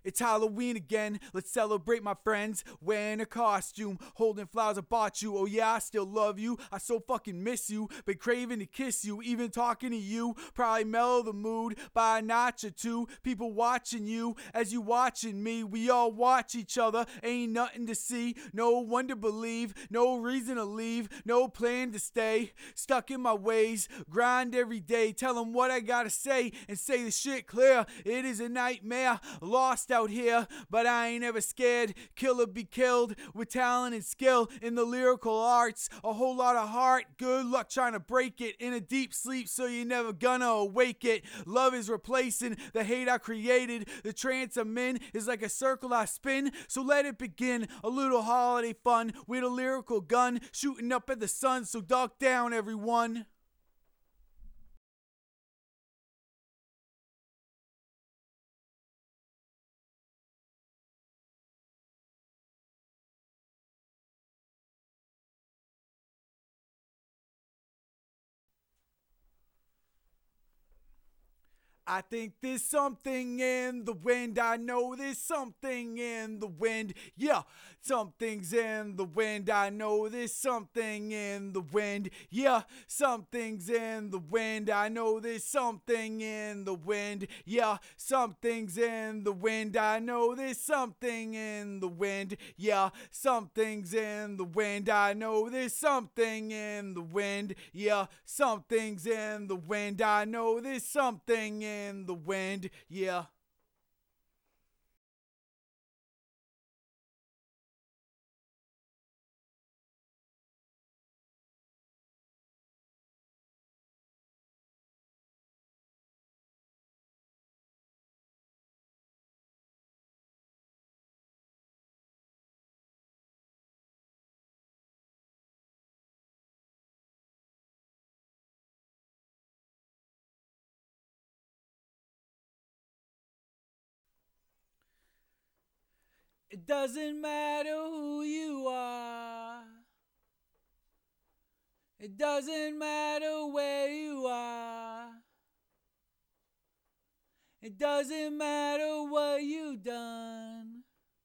It's Halloween again, let's celebrate my friends. Wearing a costume, holding flowers I bought you. Oh yeah, I still love you, I so fucking miss you. Been craving to kiss you, even talking to you. Probably mellow the mood by a notch or two. People watching you as you watching me. We all watch each other, ain't nothing to see. No one to believe, no reason to leave. No plan to stay, stuck in my ways. Grind every day, tell them what I gotta say. And say the shit clear, it is a nightmare. Lost out here, but I ain't ever scared. Kill or be killed with talent and skill in the lyrical arts. A whole lot of heart, good luck trying to break it. In a deep sleep, so you're never gonna awake it. Love is replacing the hate I created. The trance I'm in is like a circle I spin. So let it begin, a little holiday fun with a lyrical gun shooting up at the sun. So duck down, everyone. I think there's something in the wind. I know there's something in the wind. Yeah, something's in the wind. I know there's something in the wind. Yeah, something's in the wind. I know there's something in the wind. Yeah, something's in the wind. I know there's something in the wind. Yeah, something's in the wind. I know there's something in the wind. Yeah, something's in the wind. I know there's something in the wind. Yeah. It doesn't matter who you are. It doesn't matter where you are. It doesn't matter what you've done.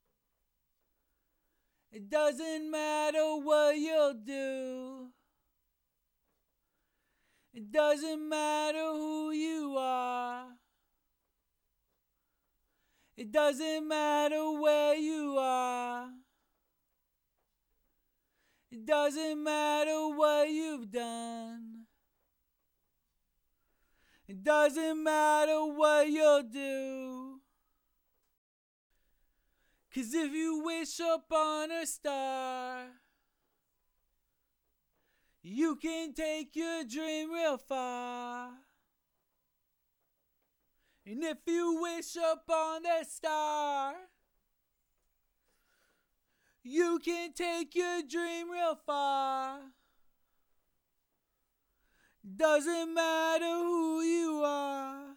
It doesn't matter what you'll do. It doesn't matter who you are. It doesn't matter where you are. It doesn't matter what you've done. It doesn't matter what you'll do. 'Cause if you wish upon a star, you can take your dream real far. And if you wish upon that star, you can take your dream real far. Doesn't matter who you are.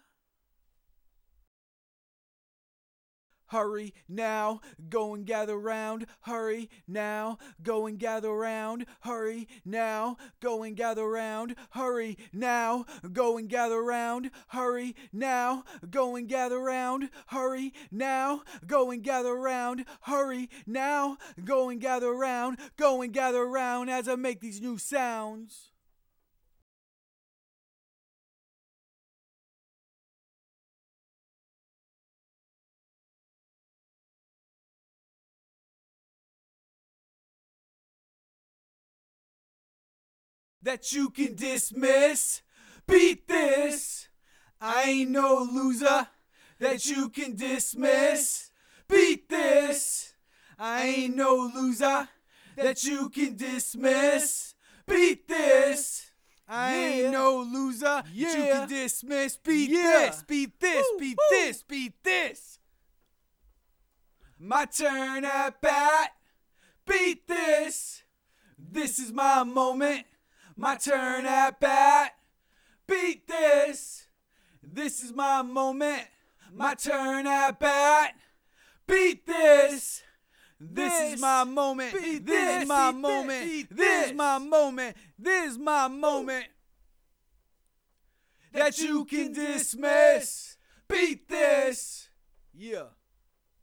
Hurry now, go and gather round. Hurry now, go and gather round. Hurry now, go and gather round. Hurry now, go and gather round. Hurry now, go and gather round. Hurry now, go and gather round. Hurry now, go and gather round. Go and gather round as I make these new sounds. That you can dismiss. Beat this. I ain't no loser. That you can dismiss. Beat this. I ain't no loser. That you can dismiss. Beat this. I ain't no loser. You can dismiss. Beat this. Beat this. Beat this. Beat this. My turn at bat. Beat this. This is my moment. My turn at bat. Beat this. This is my moment. My turn at bat. Beat this. This is my moment. This is my moment. This is my moment. This is my moment. That you can dismiss. Beat this. Yeah.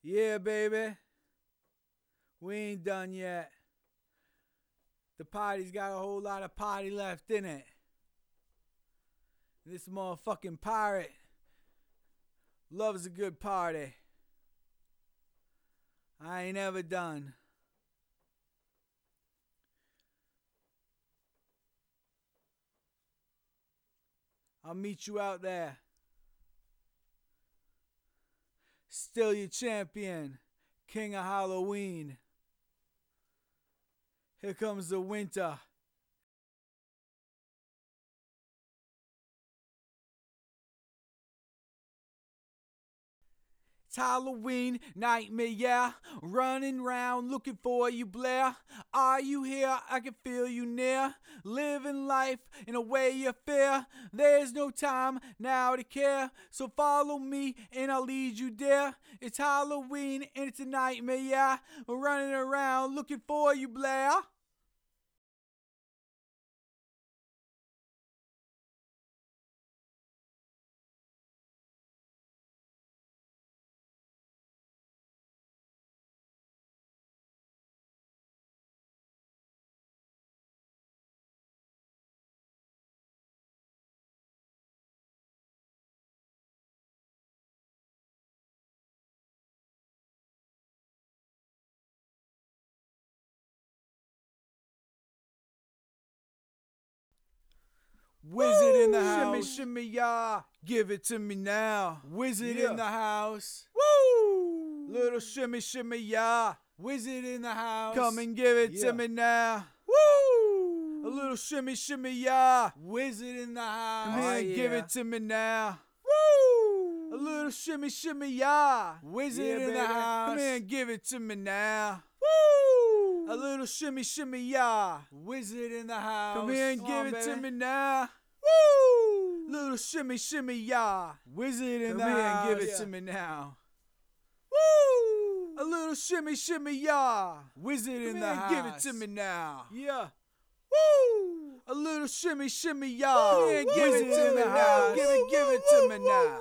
Yeah, baby. We ain't done yet. The party's got a whole lot of party left in it. This motherfucking pirate loves a good party. I ain't ever done. I'll meet you out there. Still your champion, King of Halloween. Here comes the winter. It's Halloween, nightmare, yeah. Running round looking for you, Blair. Are you here? I can feel you near. Living life in a way you fear. There's no time now to care. So follow me and I'll lead you there. It's Halloween and it's a nightmare, yeah. Running around looking for you, Blair. Wizard in the house. Shimmy, shimmy, ya. Give it to me now. Wizard in the house. Woo! Little shimmy, shimmy, ya. Wizard in the house. Come and give it to me now. Woo! A little shimmy, shimmy, ya. Wizard in the house. Come here and give it to me now. Woo! A little shimmy, shimmy, ya. Wizard in the house. Come here and give it to me now. Woo! A little shimmy, shimmy, ya. Wizard in the house. Come here and give it to me now. Woo! Little shimmy, shimmy, ya. Wizard in the house. Come here and give it to me now. Woo! A little shimmy, shimmy, ya. Wizard in the house. Give it to me now. Yeah. Woo! A little shimmy, shimmy, ya. Come here and give it to me now. Give it to me now.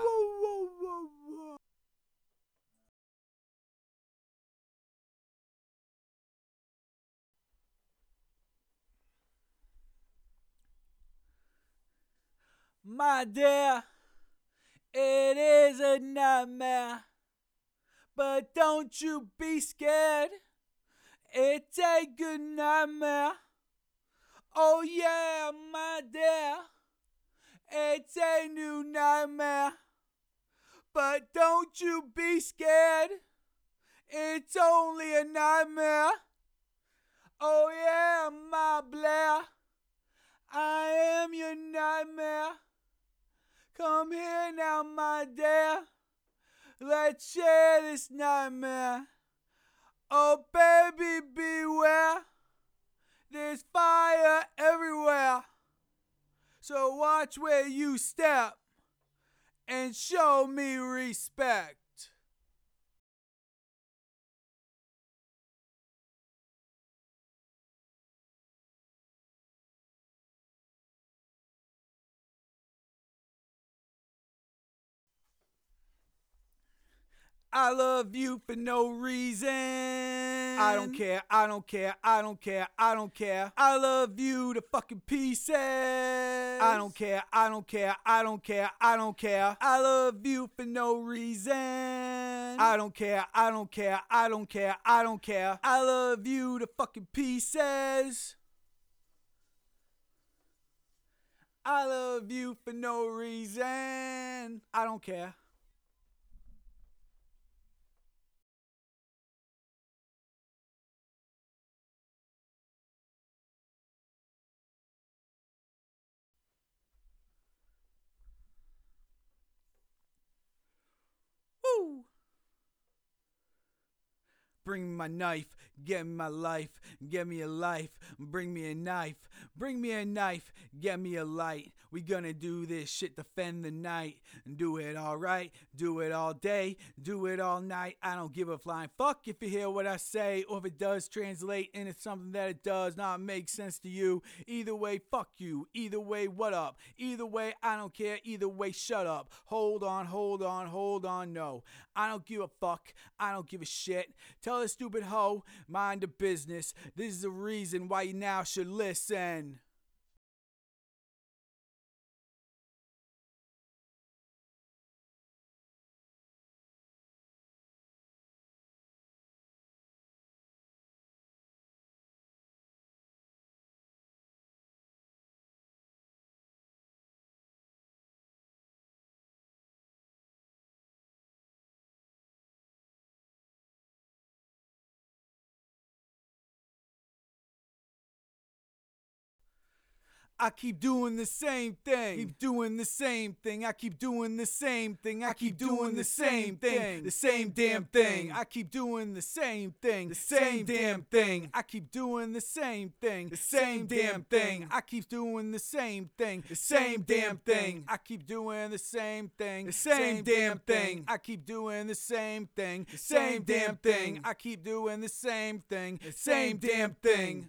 My dear, it is a nightmare, but don't you be scared. It's a good nightmare. Oh yeah, my dear, it's a new nightmare, but don't you be scared. It's only a nightmare. Oh yeah, my Blair, I am your nightmare. Come here now, my dear. Let's share this nightmare. Oh, baby, beware. There's fire everywhere. So watch where you step and show me respect. I love you for no reason. I don't care, I don't care, I don't care, I don't care. I love you to fucking pieces. I don't care, I don't care, I don't care, I don't care. I love you for no reason. I don't care, I don't care, I don't care, I don't care. I love you to fucking pieces. I love you for no reason. I don't care. Woo! Bring me my knife, get me my life, get me a life. Bring me a knife, bring me a knife, get me a light. We gonna do this shit, defend the night. And do it all right, do it all day, do it all night. I don't give a flying fuck if you hear what I say, or if it does translate into something that it does not make sense to you. Either way, fuck you. Either way, what up? Either way, I don't care. Either way, shut up. Hold on, hold on, hold on, no. I don't give a fuck. I don't give a shit. Tell this stupid hoe, mind the business. This is the reason why you now should listen. I keep doing the same thing. Keep doing the same thing. I keep doing the same thing. I keep doing the same thing. The same damn thing. I keep doing the same thing. The same damn thing. I keep doing the same thing. The same damn thing. I keep doing the same thing. The same damn thing. I keep doing the same thing. The same damn thing. I keep doing the same thing. The same damn thing. I keep doing the same thing. The same damn thing.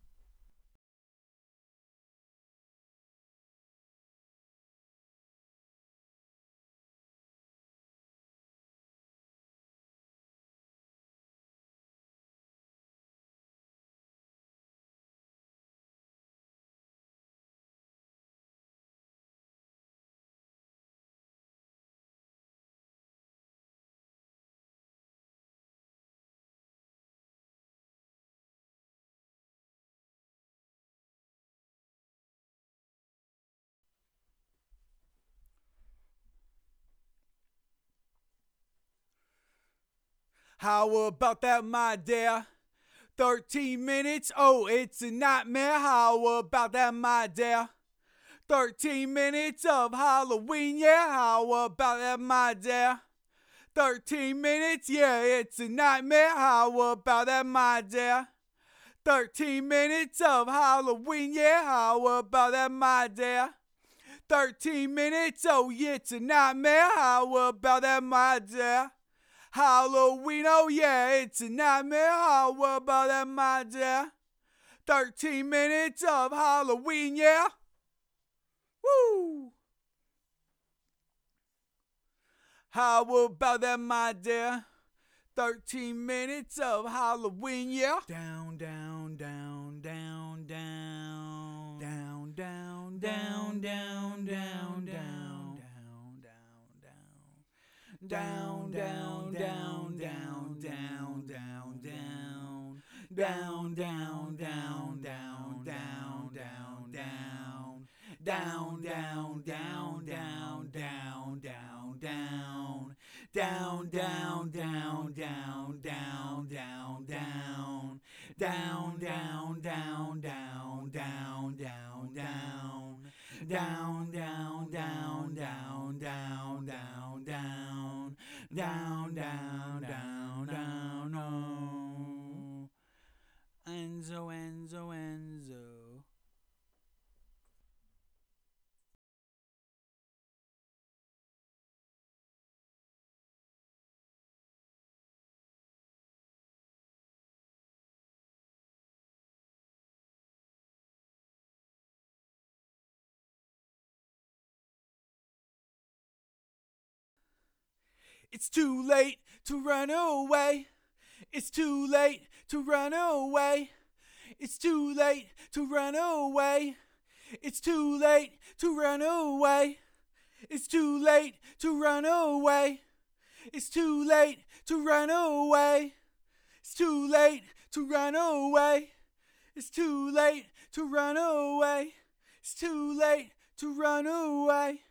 How about that, my dear? 13 minutes, oh, it's a nightmare. How about that, my dear? 13 minutes of Halloween, yeah. How about that, my dear? 13 minutes, yeah, it's a nightmare. How about that, my dear? 13 minutes of Halloween, yeah. How about that, my dear? 13 minutes, oh, yeah, it's a nightmare. How about that, my dear? Halloween, oh yeah, it's a nightmare. How about that, my dear? 13 minutes of Halloween, yeah. Woo! How about that, my dear? 13 minutes of Halloween, yeah. Down, down, down, down, down. Down, down, down, down, down, down. Down, down, down, down, down, down, down. Down, down, down, down, down, down, down. Down, down, down, down, down, down, down. Down, down, down, down, down, down, down. Down, down, down, down, down, down, down. Down, down, down, down, down, down, down. Down, down, down, down, no. Enzo, Enzo, Enzo. It's too late to run away. It's too late to run away. It's too late to run away. It's too late to run away. It's too late to run away. It's too late to run away. It's too late to run away. It's too late to run away. It's too late to run away.